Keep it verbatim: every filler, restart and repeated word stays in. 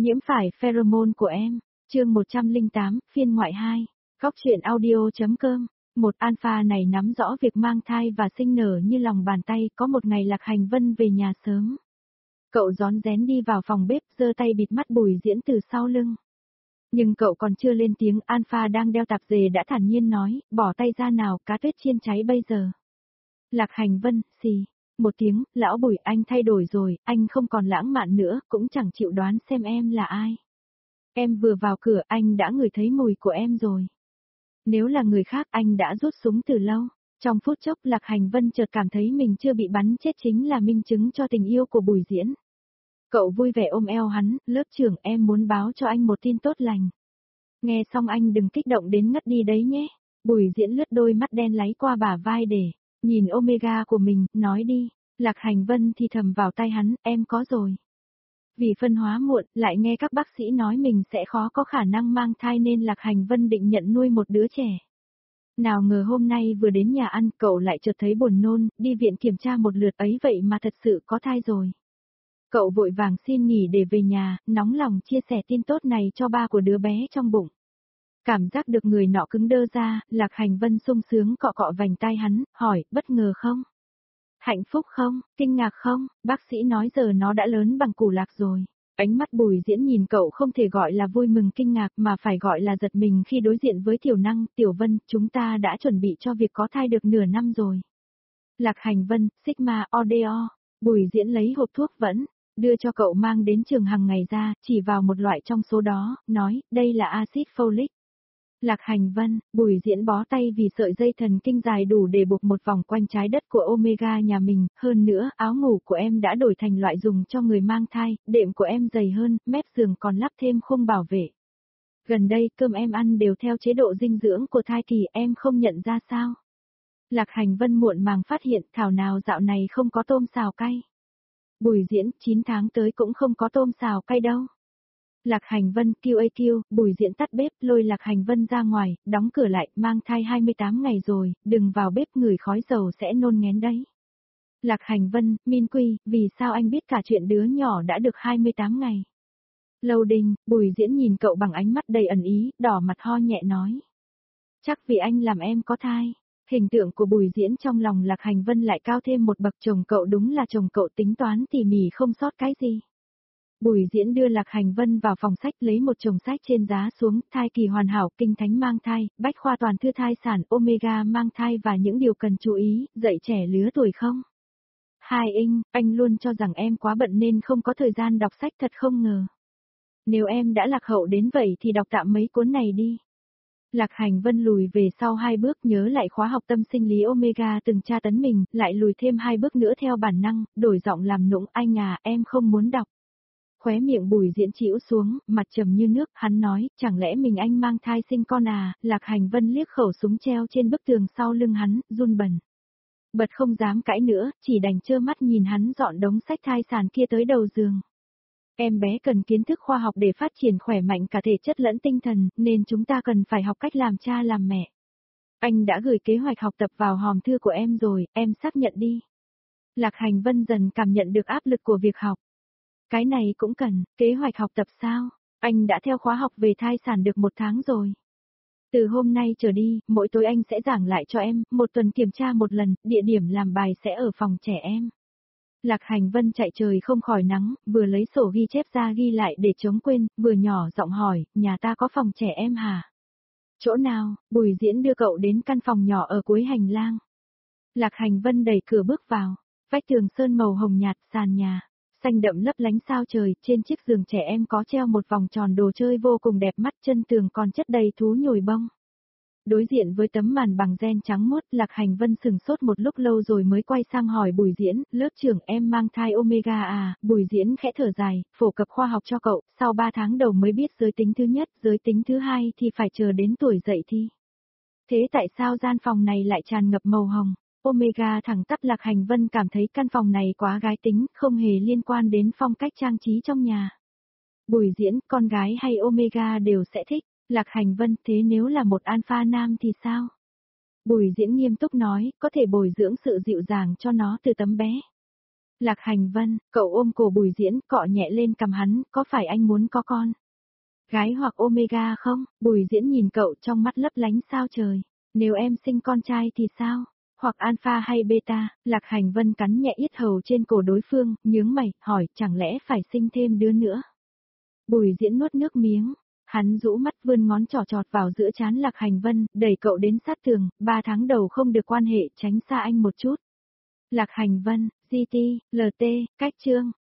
Nhiễm phải pheromone của em, chương một trăm lẻ tám, phiên ngoại hai, góc truyện audio.com. Một alpha này nắm rõ việc mang thai và sinh nở như lòng bàn tay, có một ngày Lạc Hành Vân về nhà sớm. Cậu rón rén đi vào phòng bếp, giơ tay bịt mắt Bùi Diễn từ sau lưng. Nhưng cậu còn chưa lên tiếng, alpha đang đeo tạp dề đã thản nhiên nói, bỏ tay ra nào, cá tuyết chiên cháy bây giờ. Lạc Hành Vân, xì. Một tiếng, lão Bùi, anh thay đổi rồi, anh không còn lãng mạn nữa, cũng chẳng chịu đoán xem em là ai. Em vừa vào cửa, anh đã ngửi thấy mùi của em rồi. Nếu là người khác, anh đã rút súng từ lâu. Trong phút chốc, Lạc Hành Vân chợt cảm thấy mình chưa bị bắn chết, chính là minh chứng cho tình yêu của Bùi Diễn. Cậu vui vẻ ôm eo hắn, lớp trưởng, em muốn báo cho anh một tin tốt lành. Nghe xong anh đừng kích động đến ngất đi đấy nhé. Bùi Diễn lướt đôi mắt đen láy qua bả vai để nhìn Omega của mình, nói đi. Lạc Hành Vân thì thầm vào tay hắn, em có rồi. Vì phân hóa muộn, lại nghe các bác sĩ nói mình sẽ khó có khả năng mang thai nên Lạc Hành Vân định nhận nuôi một đứa trẻ. Nào ngờ hôm nay vừa đến nhà ăn, cậu lại chợt thấy buồn nôn, đi viện kiểm tra một lượt ấy vậy mà thật sự có thai rồi. Cậu vội vàng xin nghỉ để về nhà, nóng lòng chia sẻ tin tốt này cho ba của đứa bé trong bụng. Cảm giác được người nọ cứng đơ ra, Lạc Hành Vân sung sướng cọ cọ vành tai hắn, hỏi, bất ngờ không? Hạnh phúc không? Kinh ngạc không? Bác sĩ nói giờ nó đã lớn bằng củ lạc rồi. Ánh mắt Bùi Diễn nhìn cậu không thể gọi là vui mừng kinh ngạc mà phải gọi là giật mình khi đối diện với Tiểu Năng, Tiểu Vân, chúng ta đã chuẩn bị cho việc có thai được nửa năm rồi. Lạc Hành Vân, Sigma Odeo. Bùi Diễn lấy hộp thuốc vẫn, đưa cho cậu mang đến trường hàng ngày ra, chỉ vào một loại trong số đó, nói, đây là axit folic. Lạc Hành Vân, Bùi Diễn bó tay vì sợi dây thần kinh dài đủ để buộc một vòng quanh trái đất của Omega nhà mình, hơn nữa, áo ngủ của em đã đổi thành loại dùng cho người mang thai, đệm của em dày hơn, mép giường còn lắp thêm khung bảo vệ. Gần đây, cơm em ăn đều theo chế độ dinh dưỡng của thai kỳ, em không nhận ra sao? Lạc Hành Vân muộn màng phát hiện, thảo nào dạo này không có tôm xào cay. Bùi Diễn, chín tháng tới cũng không có tôm xào cay đâu. Lạc Hành Vân, Q A Q, Bùi Diễn tắt bếp, lôi Lạc Hành Vân ra ngoài, đóng cửa lại, mang thai hai mươi tám ngày rồi, đừng vào bếp ngửi khói dầu sẽ nôn ngén đấy. Lạc Hành Vân, Min Quy, vì sao anh biết cả chuyện đứa nhỏ đã được hai mươi tám ngày? Lâu Đình, Bùi Diễn nhìn cậu bằng ánh mắt đầy ẩn ý, đỏ mặt ho nhẹ nói. Chắc vì anh làm em có thai. Hình tượng của Bùi Diễn trong lòng Lạc Hành Vân lại cao thêm một bậc, chồng cậu đúng là chồng cậu tính toán tỉ mỉ không sót cái gì. Bùi Diễn đưa Lạc Hành Vân vào phòng sách lấy một chồng sách trên giá xuống, thai kỳ hoàn hảo, kinh thánh mang thai, bách khoa toàn thư thai sản, Omega mang thai và những điều cần chú ý, dạy trẻ lứa tuổi không. Hai Inh, anh luôn cho rằng em quá bận nên không có thời gian đọc sách, thật không ngờ. Nếu em đã lạc hậu đến vậy thì đọc tạm mấy cuốn này đi. Lạc Hành Vân lùi về sau hai bước, nhớ lại khóa học tâm sinh lý Omega từng tra tấn mình, lại lùi thêm hai bước nữa theo bản năng, đổi giọng làm nũng, anh à, em không muốn đọc. Khóe miệng Bùi Diễn chĩu xuống, mặt trầm như nước, hắn nói, chẳng lẽ mình anh mang thai sinh con à? Lạc Hành Vân liếc khẩu súng treo trên bức tường sau lưng hắn, run bần. Bật không dám cãi nữa, chỉ đành trơ mắt nhìn hắn dọn đống sách thai sản kia tới đầu giường. Em bé cần kiến thức khoa học để phát triển khỏe mạnh cả thể chất lẫn tinh thần, nên chúng ta cần phải học cách làm cha làm mẹ. Anh đã gửi kế hoạch học tập vào hòm thư của em rồi, em xác nhận đi. Lạc Hành Vân dần cảm nhận được áp lực của việc học. Cái này cũng cần, kế hoạch học tập sao? Anh đã theo khóa học về thai sản được một tháng rồi. Từ hôm nay trở đi, mỗi tối anh sẽ giảng lại cho em, một tuần kiểm tra một lần, địa điểm làm bài sẽ ở phòng trẻ em. Lạc Hành Vân chạy trời không khỏi nắng, vừa lấy sổ ghi chép ra ghi lại để chống quên, vừa nhỏ giọng hỏi, nhà ta có phòng trẻ em hả? Chỗ nào? Bùi Diễn đưa cậu đến căn phòng nhỏ ở cuối hành lang. Lạc Hành Vân đẩy cửa bước vào, vách tường sơn màu hồng nhạt, sàn nhà xanh đậm lấp lánh sao trời, trên chiếc giường trẻ em có treo một vòng tròn đồ chơi vô cùng đẹp mắt, chân tường còn chất đầy thú nhồi bông. Đối diện với tấm màn bằng ren trắng muốt, Lạc Hành Vân sừng sốt một lúc lâu rồi mới quay sang hỏi Bùi Diễn, lớp trưởng em mang thai Omega à? Bùi Diễn khẽ thở dài, phổ cập khoa học cho cậu, sau ba tháng đầu mới biết giới tính thứ nhất, giới tính thứ hai thì phải chờ đến tuổi dậy thi. Thế tại sao gian phòng này lại tràn ngập màu hồng? Omega thẳng tắp. Lạc Hành Vân cảm thấy căn phòng này quá gái tính, không hề liên quan đến phong cách trang trí trong nhà. Bùi Diễn, con gái hay Omega đều sẽ thích. Lạc Hành Vân, thế nếu là một alpha nam thì sao? Bùi Diễn nghiêm túc nói, có thể bồi dưỡng sự dịu dàng cho nó từ tấm bé. Lạc Hành Vân, cậu ôm cổ Bùi Diễn, cọ nhẹ lên cằm hắn, có phải anh muốn có con? Gái hoặc Omega không? Bùi Diễn nhìn cậu trong mắt lấp lánh sao trời. Nếu em sinh con trai thì sao? Hoặc alpha hay beta? Lạc Hành Vân cắn nhẹ yết hầu trên cổ đối phương, nhướng mày, hỏi chẳng lẽ phải sinh thêm đứa nữa? Bùi Diễn nuốt nước miếng. Hắn rũ mắt vươn ngón trỏ trọt vào giữa trán Lạc Hành Vân, đẩy cậu đến sát tường, ba tháng đầu không được quan hệ, tránh xa anh một chút. Lạc Hành Vân, giê tê, lờ tê, cách chương.